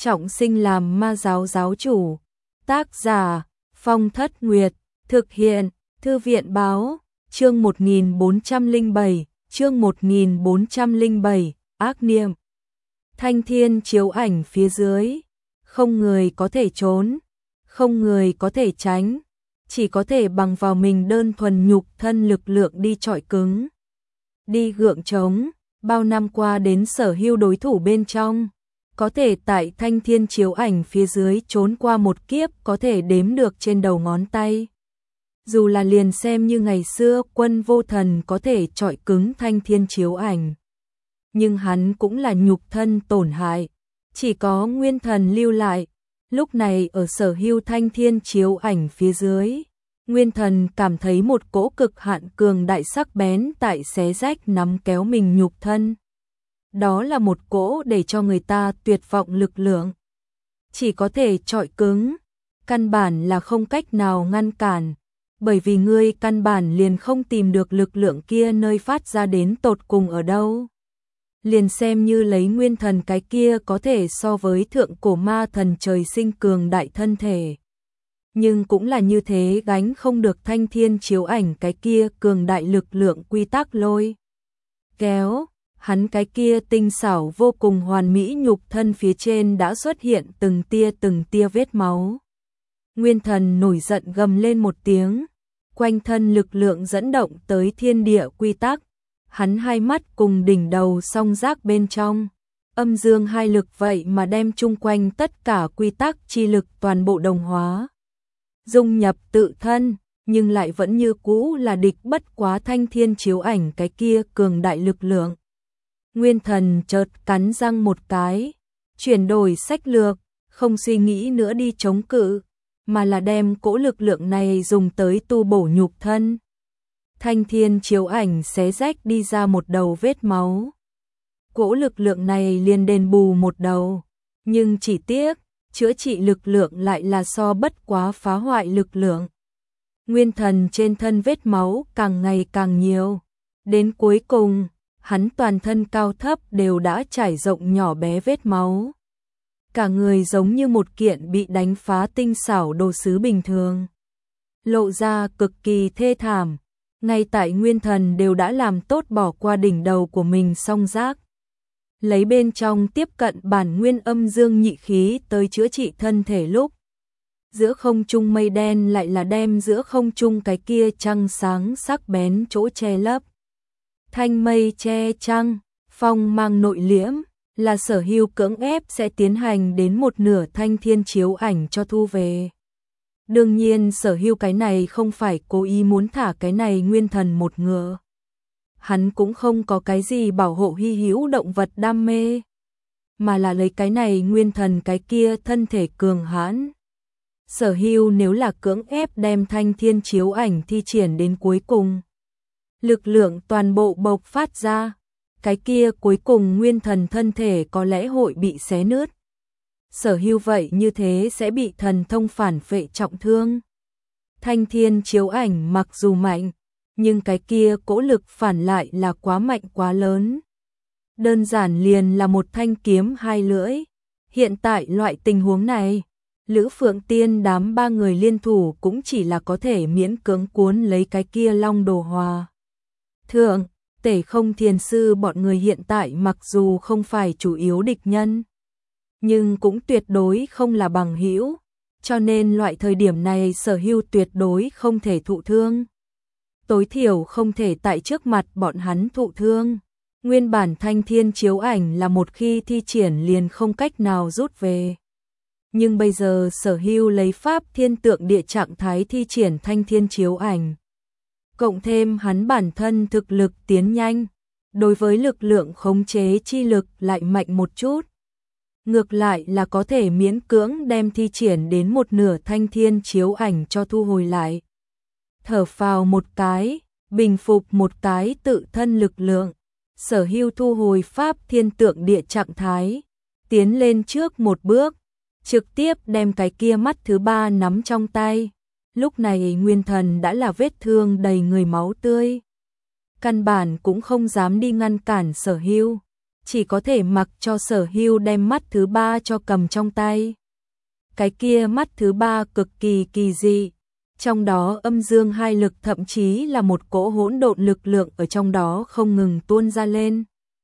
trọng sinh làm ma giáo giáo chủ. Tác giả Phong Thất Nguyệt. Thực hiện Thư viện báo. Chương 1407. Chương 1407. Ác niệm. Thanh thiên chiếu ảnh phía dưới. Không người có thể trốn, không người có thể tránh, chỉ có thể bằng vào mình đơn thuần nhục thân lực lượng đi chọi cứng, đi gượng chống. Bao năm qua đến sở hữu đối thủ bên trong, có thể tại thanh thiên chiếu ảnh phía dưới trốn qua một kiếp có thể đếm được trên đầu ngón tay. Dù là liền xem như ngày xưa Quân Vô Thần có thể chọi cứng thanh thiên chiếu ảnh, nhưng hắn cũng là nhục thân tổn hại, chỉ có nguyên thần lưu lại. Lúc này ở sở hữu thanh thiên chiếu ảnh phía dưới, nguyên thần cảm thấy một cỗ cực hạn cường đại sắc bén tại xé rách nắm kéo mình nhục thân. Đó là một cỗ để cho người ta tuyệt vọng lực lượng. Chỉ có thể chọi cứng, căn bản là không cách nào ngăn cản, bởi vì ngươi căn bản liền không tìm được lực lượng kia nơi phát ra đến tột cùng ở đâu. Liền xem như lấy nguyên thần cái kia có thể so với thượng cổ ma thần trời sinh cường đại thân thể, nhưng cũng là như thế gánh không được thanh thiên chiếu ảnh cái kia cường đại lực lượng quy tắc lôi kéo. Hắn cái kia tinh xảo vô cùng hoàn mỹ nhục thân phía trên đã xuất hiện từng tia vết máu. Nguyên thần nổi giận gầm lên một tiếng, quanh thân lực lượng dẫn động tới thiên địa quy tắc. Hắn hai mắt cùng đỉnh đầu song giác bên trong, âm dương hai lực vậy mà đem chung quanh tất cả quy tắc chi lực toàn bộ đồng hóa, dung nhập tự thân, nhưng lại vẫn như cũ là địch bất quá thanh thiên chiếu ảnh cái kia cường đại lực lượng. Nguyên thần chợt cắn răng một cái, chuyển đổi sách lược, không suy nghĩ nữa đi chống cự, mà là đem cỗ lực lượng này dùng tới tu bổ nhục thân. Thanh thiên chiếu ảnh xé rách đi ra một đầu vết máu. Cỗ lực lượng này liền đền bù một đầu, nhưng chỉ tiếc, chữa trị lực lượng lại là so bất quá phá hoại lực lượng. Nguyên thần trên thân vết máu càng ngày càng nhiều, đến cuối cùng, hắn toàn thân cao thấp đều đã trải rộng nhỏ bé vết máu. Cả người giống như một kiện bị đánh phá tinh xảo đồ sứ bình thường, lộ ra cực kỳ thê thảm. Ngay tại nguyên thần đều đã làm tốt bỏ qua đỉnh đầu của mình song giác, lấy bên trong tiếp cận bản nguyên âm dương nhị khí tới chữa trị thân thể lúc, giữa không trung mây đen lại là đem giữa không trung cái kia trăng sáng sắc bén chỗ che lấp. Thanh mây che trăng, phong mang nội liễm, là sở hữu cưỡng ép sẽ tiến hành đến một nửa thanh thiên chiếu ảnh cho thu về. Đương nhiên sở hữu cái này không phải cố ý muốn thả cái này nguyên thần một ngựa. Hắn cũng không có cái gì bảo hộ hy hữu động vật đam mê, mà là lấy cái này nguyên thần cái kia thân thể cường hãn. Sở hữu nếu là cưỡng ép đem thanh thiên chiếu ảnh thi triển đến cuối cùng, lực lượng toàn bộ bộc phát ra, cái kia cuối cùng nguyên thần thân thể có lẽ hội bị xé nứt. Sở hữu vậy như thế sẽ bị thần thông phản phệ trọng thương. Thanh thiên chiếu ảnh mặc dù mạnh, nhưng cái kia cỗ lực phản lại là quá mạnh quá lớn. Đơn giản liền là một thanh kiếm hai lưỡi. Hiện tại loại tình huống này, Lữ Phượng Tiên đám ba người liên thủ cũng chỉ là có thể miễn cưỡng cuốn lấy cái kia Long Đồ Hòa Thượng, Tể Không Thiền Sư bọn người hiện tại mặc dù không phải chủ yếu địch nhân, nhưng cũng tuyệt đối không là bằng hữu, cho nên loại thời điểm này sở hữu tuyệt đối không thể thụ thương. Tối thiểu không thể tại trước mặt bọn hắn thụ thương. Nguyên bản thanh thiên chiếu ảnh là một khi thi triển liền không cách nào rút về. Nhưng bây giờ sở hữu lấy pháp thiên tượng địa trạng thái thi triển thanh thiên chiếu ảnh. Cộng thêm hắn bản thân thực lực tiến nhanh, đối với lực lượng khống chế chi lực lại mạnh một chút. Ngược lại là có thể miễn cưỡng đem thi triển đến một nửa thanh thiên chiếu ảnh cho thu hồi lại. Thở phào một cái, bình phục một cái tự thân lực lượng, sở hữu thu hồi pháp thiên tượng địa trạng thái, tiến lên trước một bước, trực tiếp đem cái kia mắt thứ ba nắm trong tay. Lúc này nguyên thần đã là vết thương đầy người máu tươi, căn bản cũng không dám đi ngăn cản sở hữu. chỉ có thể mặc cho Sở Hưu đem mắt thứ ba cho cầm trong tay. Cái kia mắt thứ ba cực kỳ kỳ dị, trong đó âm dương hai lực, thậm chí là một cỗ hỗn độn lực lượng ở trong đó không ngừng tuôn ra lên.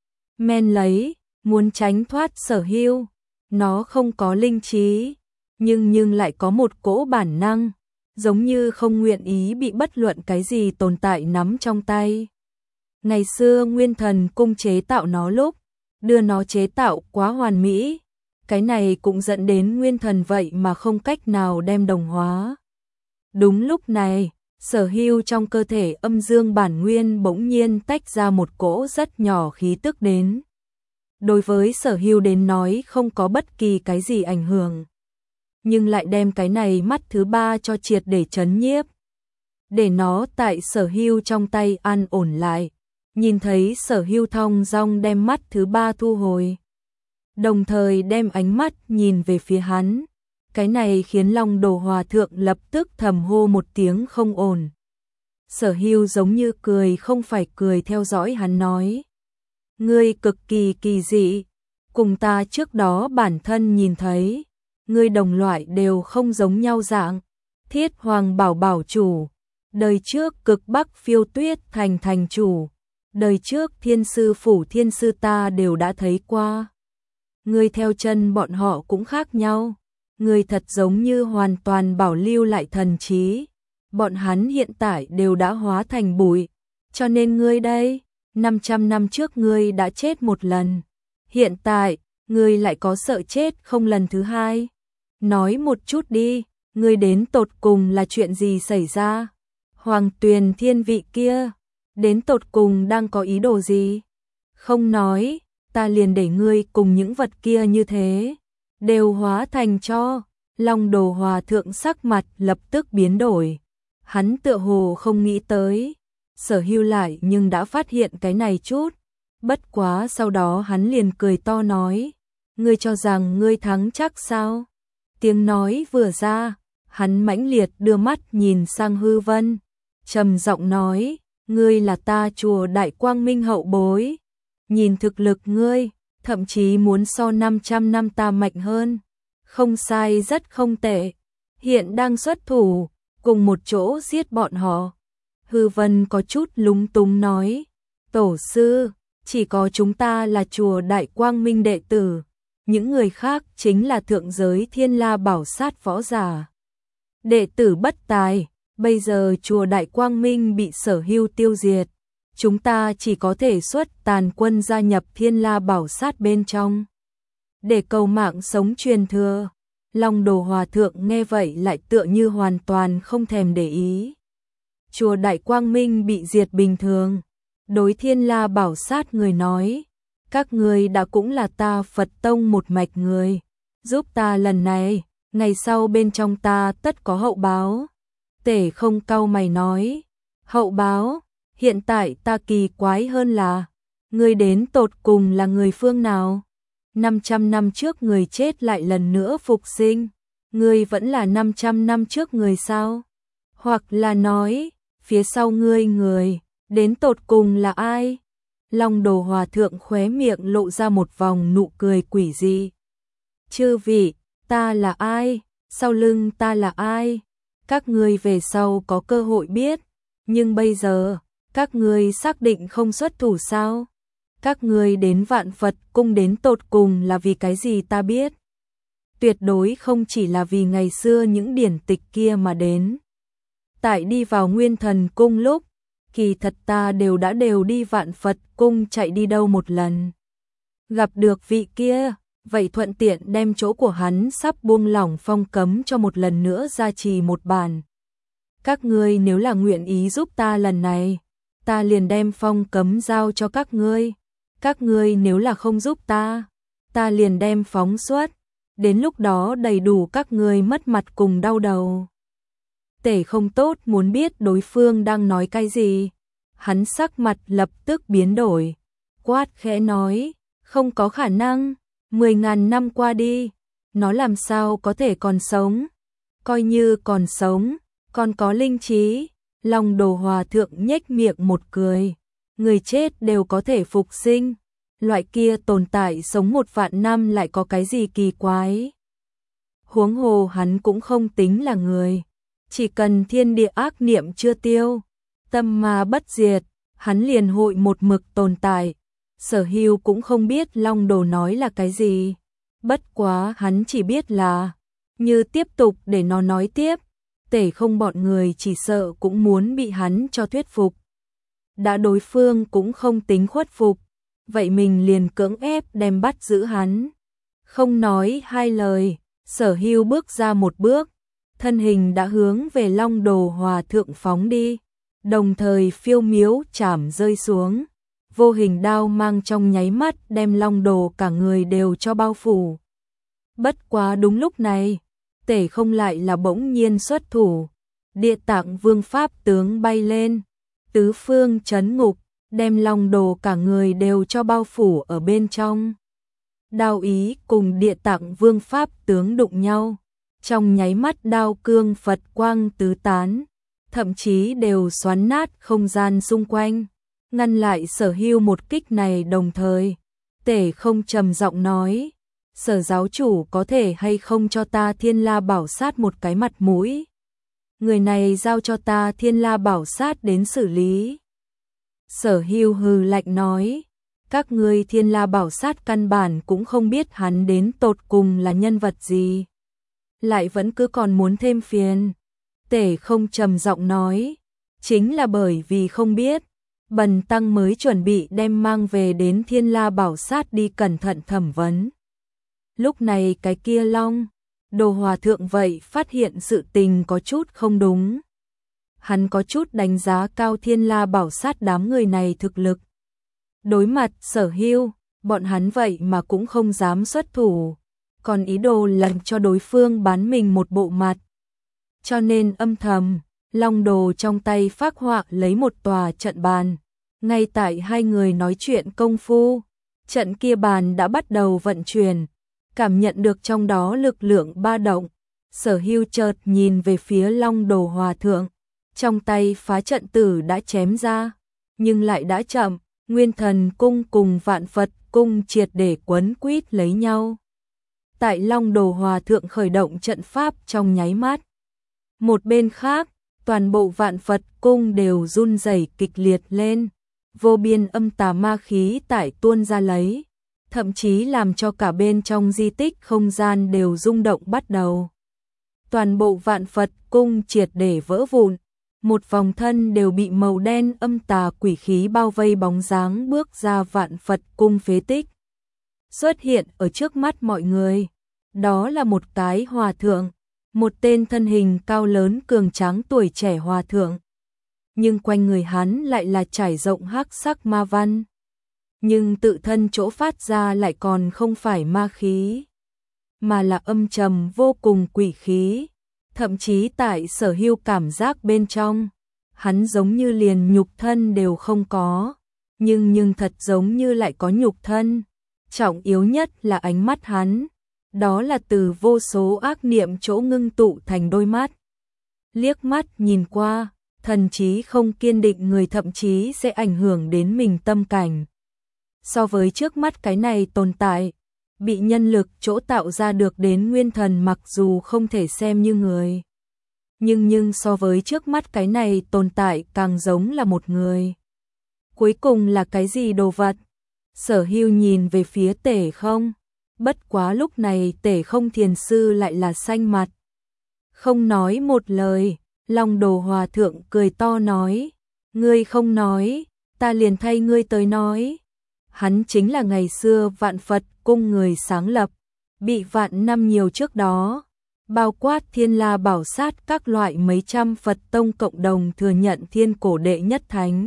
Men lấy, muốn tránh thoát Sở Hưu, nó không có linh trí, nhưng lại có một cỗ bản năng, giống như không nguyện ý bị bất luận cái gì tồn tại nắm trong tay. Ngày xưa Nguyên Thần Cung chế tạo nó lúc, đưa nó chế tạo quá hoàn mỹ, cái này cũng dẫn đến Nguyên Thần vậy mà không cách nào đem đồng hóa. Đúng lúc này, Sở Hưu trong cơ thể âm dương bản nguyên bỗng nhiên tách ra một cỗ rất nhỏ khí tức đến. Đối với Sở Hưu đến nói không có bất kỳ cái gì ảnh hưởng, nhưng lại đem cái này mắt thứ ba cho triệt để chấn nhiếp. Để nó tại Sở Hưu trong tay an ổn lại, nhìn thấy Sở Hưu thong dong đem mắt thứ ba thu hồi, đồng thời đem ánh mắt nhìn về phía hắn. Cái này khiến Long Đồ Hòa Thượng lập tức thầm hô một tiếng không ổn. Sở Hưu giống như cười không phải cười theo dõi hắn nói. Ngươi cực kỳ kỳ dị, cùng ta trước đó bản thân nhìn thấy, ngươi đồng loại đều không giống nhau dạng. Thiết Hoàng Bảo Bảo chủ, đời trước Cực Bắc Phiêu Tuyết Thành thành chủ, đời trước Thiên Sư Phủ Thiên Sư ta đều đã thấy qua. Ngươi theo chân bọn họ cũng khác nhau, ngươi thật giống như hoàn toàn bảo lưu lại thần trí, bọn hắn hiện tại đều đã hóa thành bụi, cho nên ngươi đây, 500 năm trước ngươi đã chết một lần, hiện tại, ngươi lại có sợ chết không lần thứ hai. Nói một chút đi, ngươi đến tột cùng là chuyện gì xảy ra? Hoàng Tuyền Thiên vị kia, đến tột cùng đang có ý đồ gì? Không nói, ta liền để ngươi cùng những vật kia như thế, đều hóa thành cho. Long Đồ Hòa Thượng sắc mặt lập tức biến đổi. Hắn tựa hồ không nghĩ tới, Sở Hưu lại nhưng đã phát hiện cái này chút. Bất quá sau đó hắn liền cười to nói, ngươi cho rằng ngươi thắng chắc sao? Tiếng nói vừa ra, hắn mãnh liệt đưa mắt nhìn sang Hư Vân, trầm giọng nói, ngươi là ta chùa Đại Quang Minh hậu bối, nhìn thực lực ngươi, thậm chí muốn so 500 năm ta mạnh hơn. Không sai, rất không tệ, hiện đang xuất thủ, cùng một chỗ giết bọn họ. Hư Vân có chút lúng túng nói, tổ sư, chỉ có chúng ta là chùa Đại Quang Minh đệ tử, những người khác chính là thượng giới Thiên La Bảo Sát võ giả. Đệ tử bất tài, bây giờ chùa Đại Quang Minh bị Sở Hưu tiêu diệt, chúng ta chỉ có thể xuất tàn quân gia nhập Thiên La Bảo Sát bên trong, để cầu mạng sống truyền thừa. Long Đồ Hòa Thượng nghe vậy lại tựa như hoàn toàn không thèm để ý. Chùa Đại Quang Minh bị diệt bình thường, đối Thiên La Bảo Sát người nói, các người đã cũng là ta Phật Tông một mạch người, giúp ta lần này, ngày sau bên trong ta tất có hậu báo. Tể Không cau mày nói, hậu báo, hiện tại ta kỳ quái hơn là, người đến tột cùng là người phương nào? 500 năm trước người chết lại lần nữa phục sinh, ngươi vẫn là 500 năm trước người sao? Hoặc là nói, phía sau ngươi người, đến tột cùng là ai? Long Đồ Hòa Thượng khóe miệng lộ ra một vòng nụ cười quỷ dị. Chư vị, ta là ai? Sau lưng ta là ai? Các ngươi về sau có cơ hội biết, nhưng bây giờ, các ngươi xác định không xuất thủ sao? Các ngươi đến Vạn Phật Cung đến tột cùng là vì cái gì ta biết. Tuyệt đối không chỉ là vì ngày xưa những điển tịch kia mà đến. Tại đi vào Nguyên Thần Cung lúc, kỳ thật ta đều đi Vạn Phật Cung chạy đi đâu một lần. Gặp được vị kia, vậy thuận tiện đem chỗ của hắn sắp buông lỏng phong cấm cho một lần nữa gia trì một bản. Các ngươi nếu là nguyện ý giúp ta lần này, ta liền đem phong cấm giao cho các ngươi. Các ngươi nếu là không giúp ta, ta liền đem phóng xuất, đến lúc đó đầy đủ các ngươi mất mặt cùng đau đầu. Tể Không tốt muốn biết đối phương đang nói cái gì, hắn sắc mặt lập tức biến đổi, quát khẽ nói, không có khả năng, 10.000 năm qua đi, nó làm sao có thể còn sống, coi như còn sống, còn có linh trí. Long Đồ Hòa Thượng nhếch miệng một cười, người chết đều có thể phục sinh. loại kia tồn tại sống 1.000 năm lại có cái gì kỳ quái. Huống hồ hắn cũng không tính là người, chỉ cần thiên địa ác niệm chưa tiêu, tâm ma bất diệt, hắn liền hội một mực tồn tại. Sở Hưu cũng không biết Long Đồ nói là cái gì, bất quá hắn chỉ biết là, như tiếp tục để nó nói tiếp, Tể Không bọn người chỉ sợ cũng muốn bị hắn cho thuyết phục. Đã đối phương cũng không tính khuất phục, vậy mình liền cưỡng ép đem bắt giữ hắn. Không nói hai lời, Sở Hưu bước ra một bước, thân hình đã hướng về Long Đồ Hòa Thượng phóng đi, đồng thời phiêu miếu chảm rơi xuống. Vô hình đao mang trong nháy mắt đem Long Đồ cả người đều cho bao phủ. Bất quá đúng lúc này, Tể Không lại là bỗng nhiên xuất thủ, Địa Tạng Vương pháp tướng bay lên, tứ phương chấn ngục, đem Long Đồ cả người đều cho bao phủ ở bên trong. Đao ý cùng Địa Tạng Vương pháp tướng đụng nhau, trong nháy mắt đao cương Phật quang tứ tán, thậm chí đều xoắn nát không gian xung quanh, ngăn lại Sở Hưu một kích này. Đồng thời, Tể Không trầm giọng nói, Sở giáo chủ có thể hay không cho ta Thiên La Bảo Sát một cái mặt mũi? Người này giao cho ta Thiên La Bảo Sát đến xử lý. Sở Hưu hừ lạnh nói, các ngươi Thiên La Bảo Sát căn bản cũng không biết hắn đến tột cùng là nhân vật gì, lại vẫn cứ còn muốn thêm phiền. Tể Không trầm giọng nói, chính là bởi vì không biết, bần tăng mới chuẩn bị đem mang về đến Thiên La Bảo Sát đi cẩn thận thẩm vấn. Lúc này cái kia Long Đồ Hòa Thượng vậy phát hiện sự tình có chút không đúng. Hắn có chút đánh giá cao Thiên La Bảo Sát đám người này thực lực. Đối mặt Sở Hưu, bọn hắn vậy mà cũng không dám xuất thủ, còn ý đồ lần cho đối phương bán mình một bộ mặt. Cho nên âm thầm, Long Đồ trong tay phác họa lấy một tòa trận bàn. Ngay tại hai người nói chuyện công phu, trận kia bàn đã bắt đầu vận chuyển, cảm nhận được trong đó lực lượng ba động. Sở Hưu chợt nhìn về phía Long Đồ Hòa Thượng, trong tay phá trận tử đã chém ra, nhưng lại đã chậm, Nguyên Thần Cung cùng Vạn Phật Cung triệt để quấn quýt lấy nhau. Tại Long Đồ Hòa Thượng khởi động trận pháp trong nháy mắt, một bên khác, toàn bộ Vạn Phật Cung đều run rẩy kịch liệt lên, vô biên âm tà ma khí tại tuôn ra lấy, thậm chí làm cho cả bên trong di tích không gian đều rung động bắt đầu. Toàn bộ Vạn Phật Cung triệt để vỡ vụn, một vòng thân đều bị màu đen âm tà quỷ khí bao vây bóng dáng bước ra Vạn Phật Cung phế tích. Xuất hiện ở trước mắt mọi người, đó là một cái hòa thượng, một tên thân hình cao lớn cường tráng tuổi trẻ hòa thượng. Nhưng quanh người hắn lại là trải rộng hắc sắc ma văn. Nhưng tự thân chỗ phát ra lại còn không phải ma khí, mà là âm trầm vô cùng quỷ khí. Thậm chí tại Sở Hưu cảm giác bên trong, hắn giống như liền nhục thân đều không có, nhưng thật giống như lại có nhục thân. Trọng yếu nhất là ánh mắt hắn, đó là từ vô số ác niệm chỗ ngưng tụ thành đôi mắt. Liếc mắt nhìn qua, thần trí không kiên định người thậm chí sẽ ảnh hưởng đến mình tâm cảnh. So với trước mắt cái này tồn tại, bị nhân lực chỗ tạo ra được đến nguyên thần mặc dù không thể xem như người. Nhưng so với trước mắt cái này tồn tại càng giống là một người. Cuối cùng là cái gì đồ vật? Sở Hưu nhìn về phía Tể Không. Bất quá lúc này Tể Không thiền sư lại là xanh mặt. Không nói một lời, Long Đồ Hòa Thượng cười to nói, ngươi không nói, ta liền thay ngươi tới nói. Hắn chính là ngày xưa Vạn Phật Cung người sáng lập, bị vạn năm nhiều trước đó, bao quát Thiên La Bảo Sát các loại mấy trăm Phật tông cộng đồng thừa nhận thiên cổ đệ nhất thánh.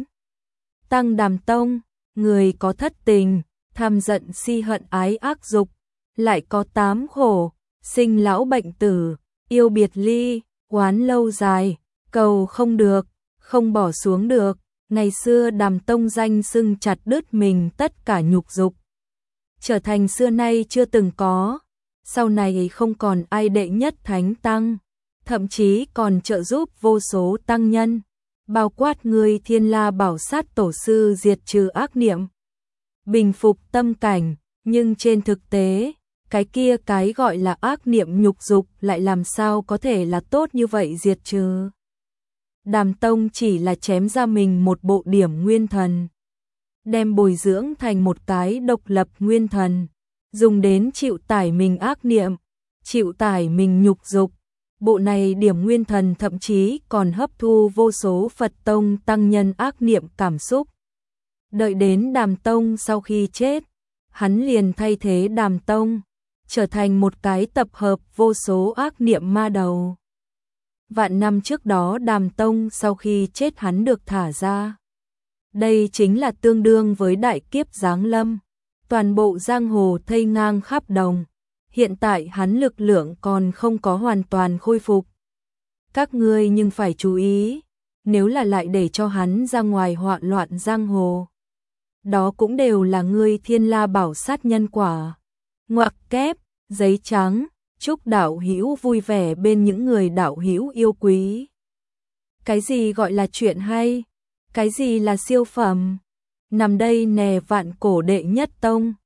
Tăng Đàm Tông, người có thất tình, tham giận si hận ái ác dục, lại có tám khổ, sinh lão bệnh tử, yêu biệt ly, oán lâu dài, cầu không được, không bỏ xuống được. Ngày xưa Đàm Tông danh xưng chặt đứt mình tất cả nhục dục, trở thành xưa nay chưa từng có. Sau này không còn ai đệ nhất thánh tăng, thậm chí còn trợ giúp vô số tăng nhân, bao quát người Thiên La Bảo Sát tổ sư diệt trừ ác niệm. bình phục tâm cảnh, nhưng trên thực tế, cái gọi là ác niệm nhục dục lại làm sao có thể là tốt như vậy diệt trừ. Đàm Tông chỉ là chém ra mình một bộ điểm nguyên thần, đem bồi dưỡng thành một cái độc lập nguyên thần, dùng đến chịu tải mình ác niệm, chịu tải mình nhục dục. Bộ này điểm nguyên thần thậm chí còn hấp thu vô số Phật Tông tăng nhân ác niệm cảm xúc. Đợi đến Đàm Tông sau khi chết, hắn liền thay thế Đàm Tông, trở thành một cái tập hợp vô số ác niệm ma đầu. Vạn năm trước đó Đàm Tông sau khi chết hắn được thả ra. Đây chính là tương đương với đại kiếp giáng lâm, toàn bộ giang hồ thây ngang khắp đồng. Hiện tại hắn lực lượng còn không có hoàn toàn khôi phục. Các ngươi nhưng phải chú ý, nếu là lại để cho hắn ra ngoài hoạn loạn giang hồ, đó cũng đều là ngươi Thiên La Bảo sát nhân quả. Ngoặc kép, giấy trắng, chúc đạo hữu vui vẻ bên những người đạo hữu yêu quý. Cái gì gọi là chuyện hay? Cái gì là siêu phẩm? Nằm đây nè vạn cổ đệ nhất tông.